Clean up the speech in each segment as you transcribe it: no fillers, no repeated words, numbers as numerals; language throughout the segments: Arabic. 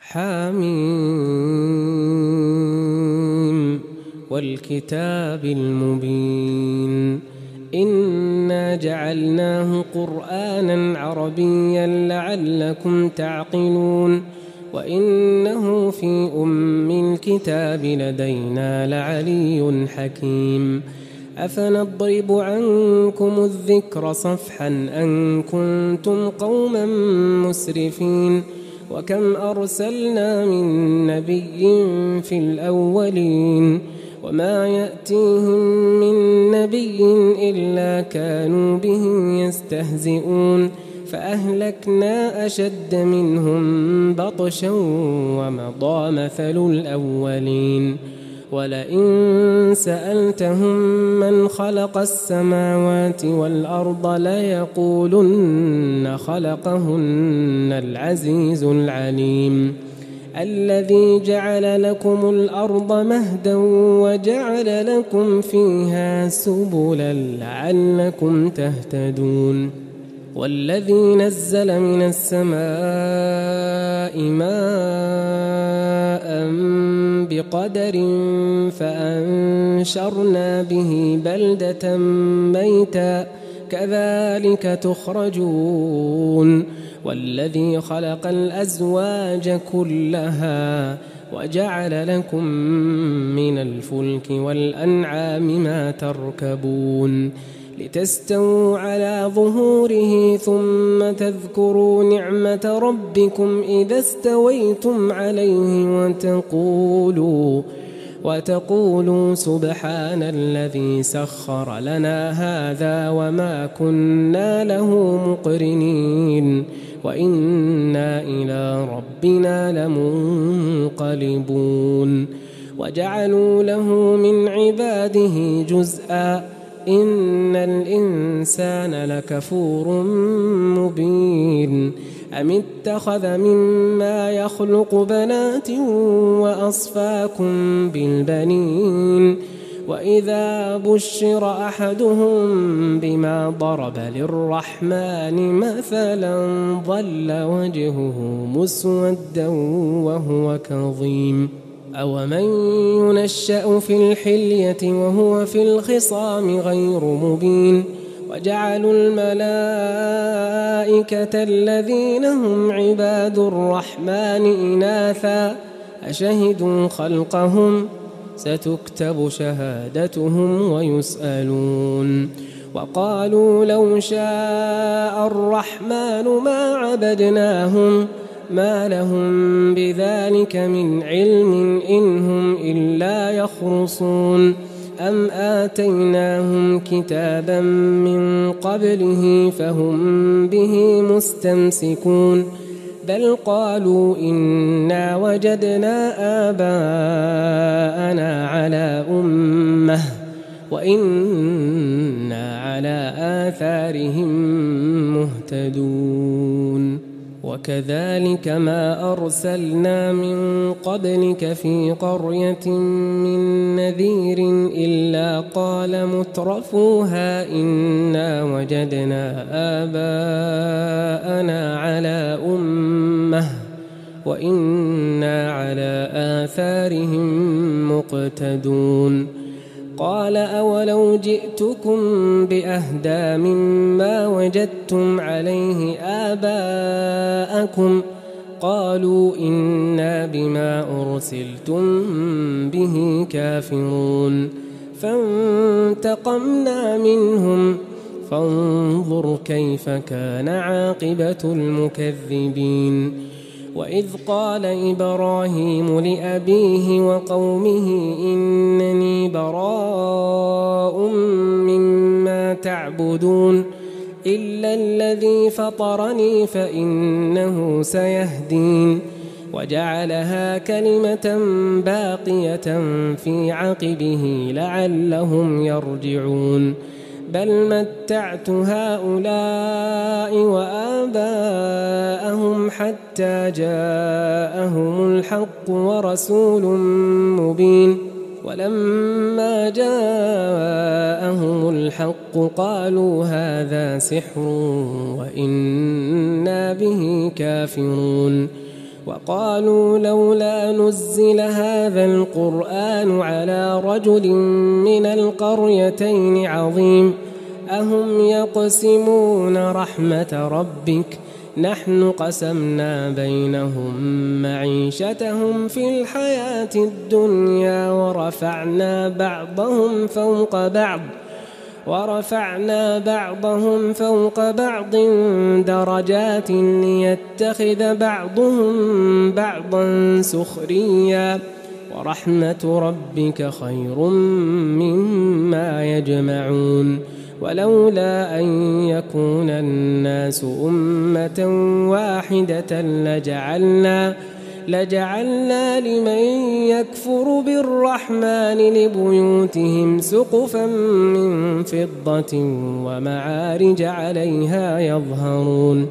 حميم والكتاب المبين إنا جعلناه قرآنا عربيا لعلكم تعقلون وإنه في أم الكتاب لدينا لعلي حكيم أفنضرب عنكم الذكر صفحا أن كنتم قوما مسرفين وكم أرسلنا من نبي في الأولين وما يأتيهم من نبي إلا كانوا به يستهزئون فأهلكنا أشد منهم بطشا ومضى مثل الأولين ولئن سألتهم من خلق السماوات والأرض ليقولن خلقهن العزيز العليم الذي جعل لكم الأرض مهدا وجعل لكم فيها سبلا لعلكم تهتدون والذي نزل من السماء ماء بقدر فأنشرنا به بلدة ميتا كذلك تخرجون والذي خلق الأزواج كلها وجعل لكم من الفلك والأنعام ما تركبون لتستووا على ظهوره ثم تذكروا نعمة ربكم إذا استويتم عليه وتقولوا سبحان الذي سخر لنا هذا وما كنا له مقرنين وإنا إلى ربنا لمنقلبون وجعلوا له من عباده جزءا إن الإنسان لكفور مبين أم اتخذ مما يخلق بنات وأصفاكم بالبنين وإذا بشر أحدهم بما ضرب للرحمن مثلا ظل وجهه مسودا وهو كظيم أومن ينشأ في الحلية وهو في الخصام غير مبين وجعلوا الملائكة الذين هم عباد الرحمن إناثا أشهدوا خلقهم ستكتب شهادتهم ويسألون وقالوا لو شاء الرحمن ما عبدناهم ما لهم بذلك من علم إن هم إلا يخرصون أم آتيناهم كتابا من قبله فهم به مستمسكون بل قالوا إنا وجدنا آباءنا على أمة وإنا على آثارهم مهتدون وكذلك ما أرسلنا من قبلك في قرية من نذير إلا قال مترفوها إنا وجدنا آباءنا على أمة وإنا على آثارهم مقتدون قال أولو جئتكم بأهدى مما وجدتم عليه آباءكم قالوا إنا بما أرسلتم به كافرون فانتقمنا منهم فانظر كيف كان عاقبة المكذبين وإذ قال إبراهيم لأبيه وقومه إنني براء مما تعبدون إلا الذي فطرني فإنه سيهدين وجعلها كلمة باقية في عقبه لعلهم يرجعون بل متعت هؤلاء وآباءهم حتى جاءهم الحق ورسول مبين ولما جاءهم الحق قالوا هذا سحر وإنا به كافرون وقالوا لولا نزل هذا القرآن على رجل من القريتين عظيم أهم يقسمون رحمة ربك نحن قسمنا بينهم معيشتهم في الحياة الدنيا ورفعنا بعضهم فوق بعض درجات ليتخذ بعضهم بعضا سخريا ورحمة ربك خير مما يجمعون ولولا أن يكون الناس أمة واحدة لجعلنا لمن يكفر بالرحمن لبيوتهم سقفا من فضة ومعارج عليها يظهرون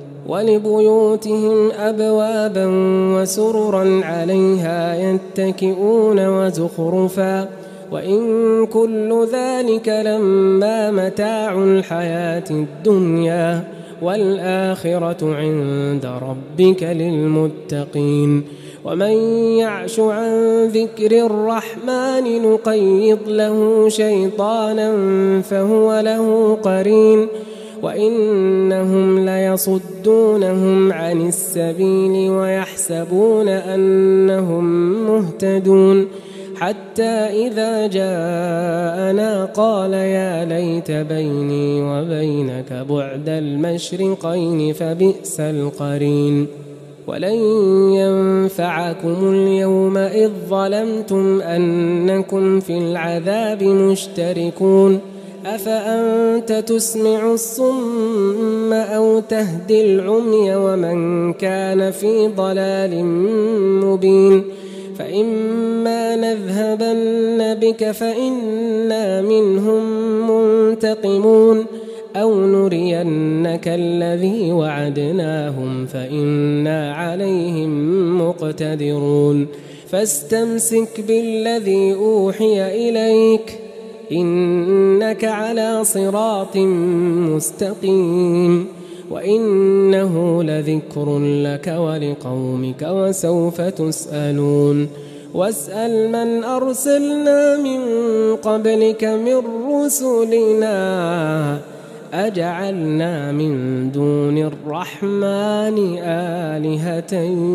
ولبيوتهم أبوابا وسررا عليها يتكئون وزخرفا وإن كل ذلك لما متاع الحياة الدنيا والآخرة عند ربك للمتقين ومن يعش عن ذكر الرحمن نقيض له شيطانا فهو له قرين وإنهم ليصدونهم عن السبيل ويحسبون أنهم مهتدون حتى إذا جاءنا قال يا ليت بيني وبينك بعد المشرقين فبئس القرين ولن ينفعكم اليوم إذ ظلمتم أنكم في العذاب مشتركون أفأنت تسمع الصم أو تهدي العمي ومن كان في ضلال مبين فإما نذهبن بك فإنا منهم منتقمون أو نرينك الذي وعدناهم فإنا عليهم مقتدرون فاستمسك بالذي أوحي إليك إنك على صراط مستقيم وإنه لذكر لك ولقومك وسوف تسألون واسأل من أرسلنا من قبلك من رسلنا أجعلنا من دون الرحمن آلهة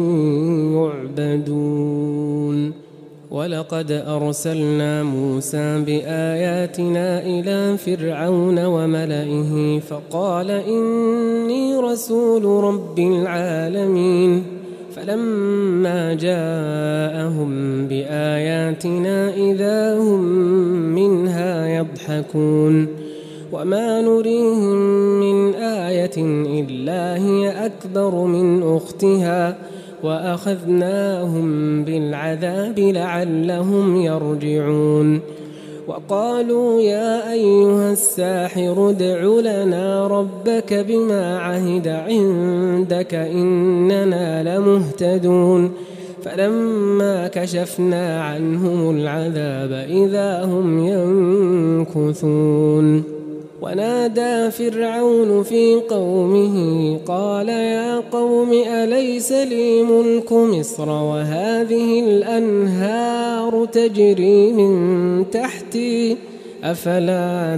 يعبدون ولقد أرسلنا موسى بآياتنا إلى فرعون وملئه فقال إني رسول رب العالمين فلما جاءهم بآياتنا إذا هم منها يضحكون وما نريهم من آية إلا هي أكبر من أختها وأخذناهم بالعذاب لعلهم يرجعون وقالوا يا أيها الساحر ادع لنا ربك بما عهد عندك إننا لمهتدون فلما كشفنا عنهم العذاب إذا هم ينكثون ونادى فرعون في قومه قال يا قوم أليس لي ملك مصر وهذه الأنهار تجري من تحتي أفلا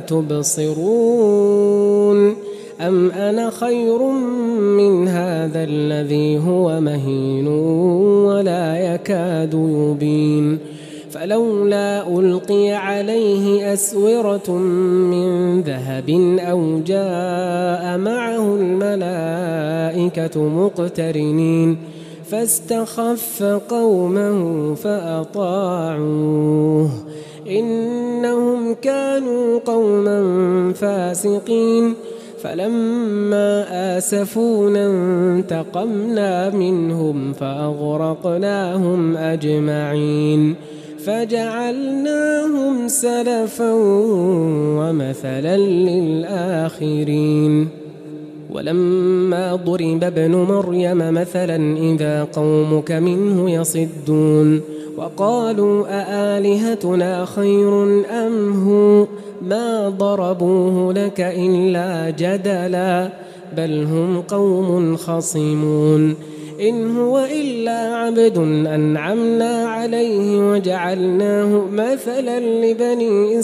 تبصرون أم أنا خير من هذا الذي هو مهين ولا يكاد يبين فلولا ألقي عليه أسورة من ذهب أو جاء معه الملائكة مقترنين فاستخف قومه فأطاعوه إنهم كانوا قوما فاسقين فلما آسفونا انتقمنا منهم فأغرقناهم أجمعين فجعلناهم سلفا ومثلا للآخرين ولما ضرب ابن مريم مثلا إذا قومك منه يصدون وقالوا أآلهتنا خير أم هو ما ضربوه لك إلا جدلا بل هم قوم خصمون إن هو إلا عبد أنعمنا عليه وجعلناه مثلا لبني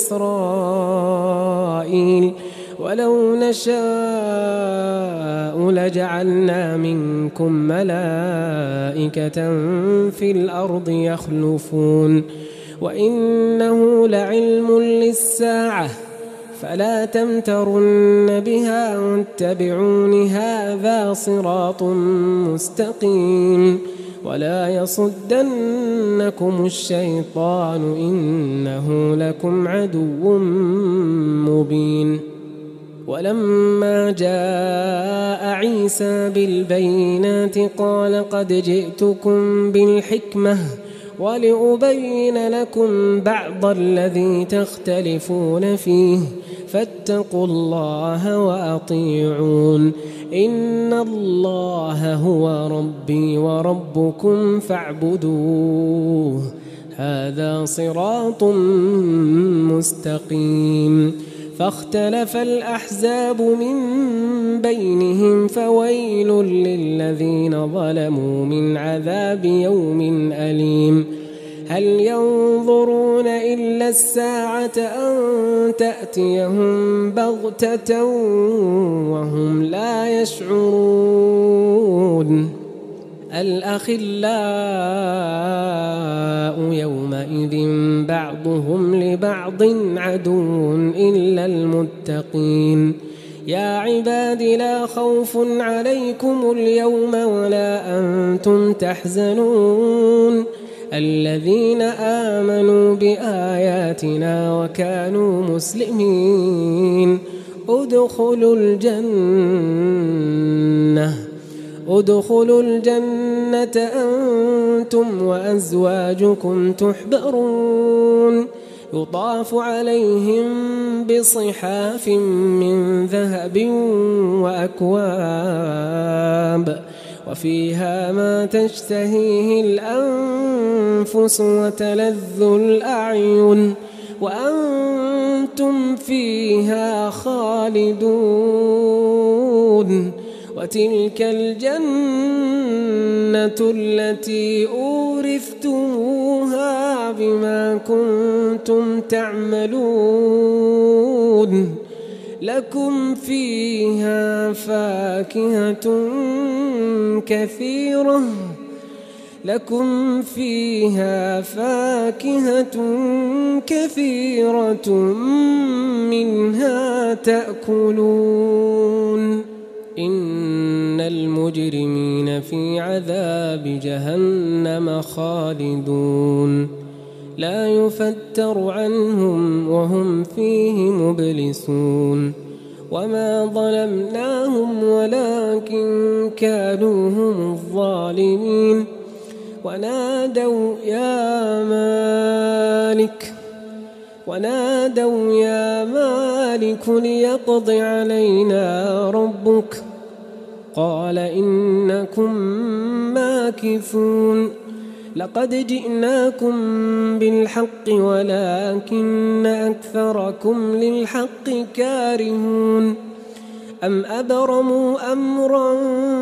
إسرائيل ولو نشاء لجعلنا منكم ملائكة في الأرض يخلفون وإنه لعلم للساعة فلا تمترن بها واتبعون هذا صراط مستقيم ولا يصدنكم الشيطان إنه لكم عدو مبين. ولما جاء عيسى بالبينات قال قد جئتكم بالحكمة ولأبين لكم بعض الذي تختلفون فيه فاتقوا الله وأطيعون إن الله هو ربي وربكم فاعبدوه هذا صراط مستقيم. فاختلف الأحزاب من بينهم فويل للذين ظلموا من عذاب يوم أليم. هل ينظرون إلا الساعة أن تأتيهم بغتة وهم لا يشعرون الأخلاء يومئذ بعضهم لبعض عدو إلا المتقين. يا عباد لا خوف عليكم اليوم ولا أنتم تحزنون الذين آمنوا بآياتنا وكانوا مسلمين ادخلوا الجنة أنتم وأزواجكم تحبرون يطاف عليهم بصحاف من ذهب وأكواب وفيها ما تشتهيه الأنفس وتلذ الأعين وأنتم فيها خالدون وتلك الجنة التي أورثتموها بما كنتم تعملون لكم فيها فاكهة كثيرة منها تأكلون إن المجرمين في عذاب جهنم خالدون لا يفتر عنهم وهم فيه مبلسون وما ظلمناهم ولكن كانوا هم الظالمين ونادوا يا مالك ليقض علينا ربك قال إنكم ماكثون لقد جئناكم بالحق ولكن أكثركم للحق كارهون أم أبرموا أمرا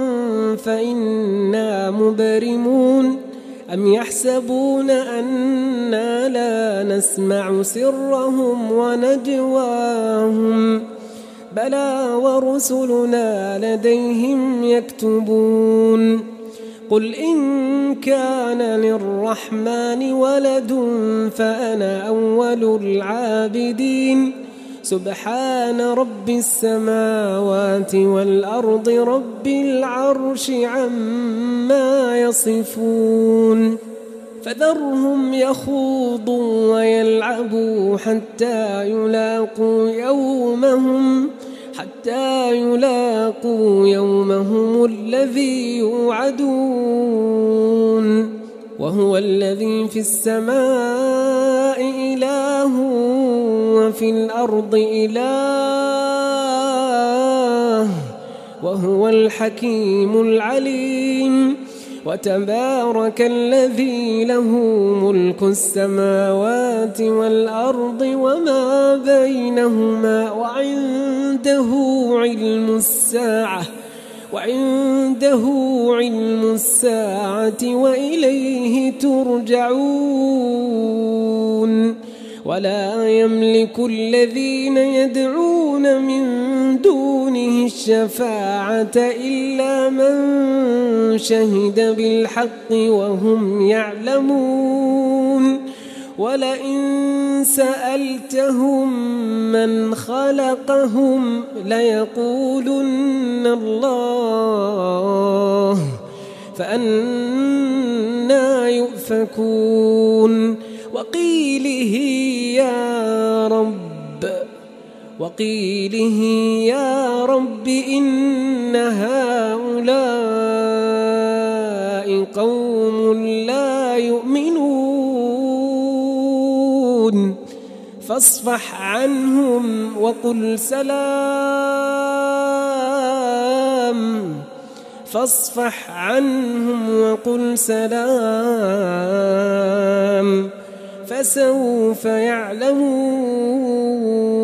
فإنا مبرمون أم يحسبون أنا لا نسمع سرهم ونجواهم بلى ورسلنا لديهم يكتبون قل إن كان للرحمن ولد فأنا أول العابدين سبحان رب السماوات والأرض رب العرش عما يصفون فذرهم يخوضوا ويلعبوا حتى يلاقوا يومهم الذي يوعدون وهو الذي في السماء إله وفي الأرض إله وهو الحكيم العليم وتبارك الذي له ملك السماوات والأرض وما بينهما وعنده علم الساعة وعنده علم الساعة وإليه ترجعون ولا يملك الذين يدعون من دونه الشفاعة إلا من شهد بالحق وهم يعلمون ولئن سألتهم من خلقهم ليقولن الله فأنى يؤفكون وقيله يا رب إن هؤلاء قوم لا يؤمنون فاصفح عنهم وقل سلام فسوف يعلمون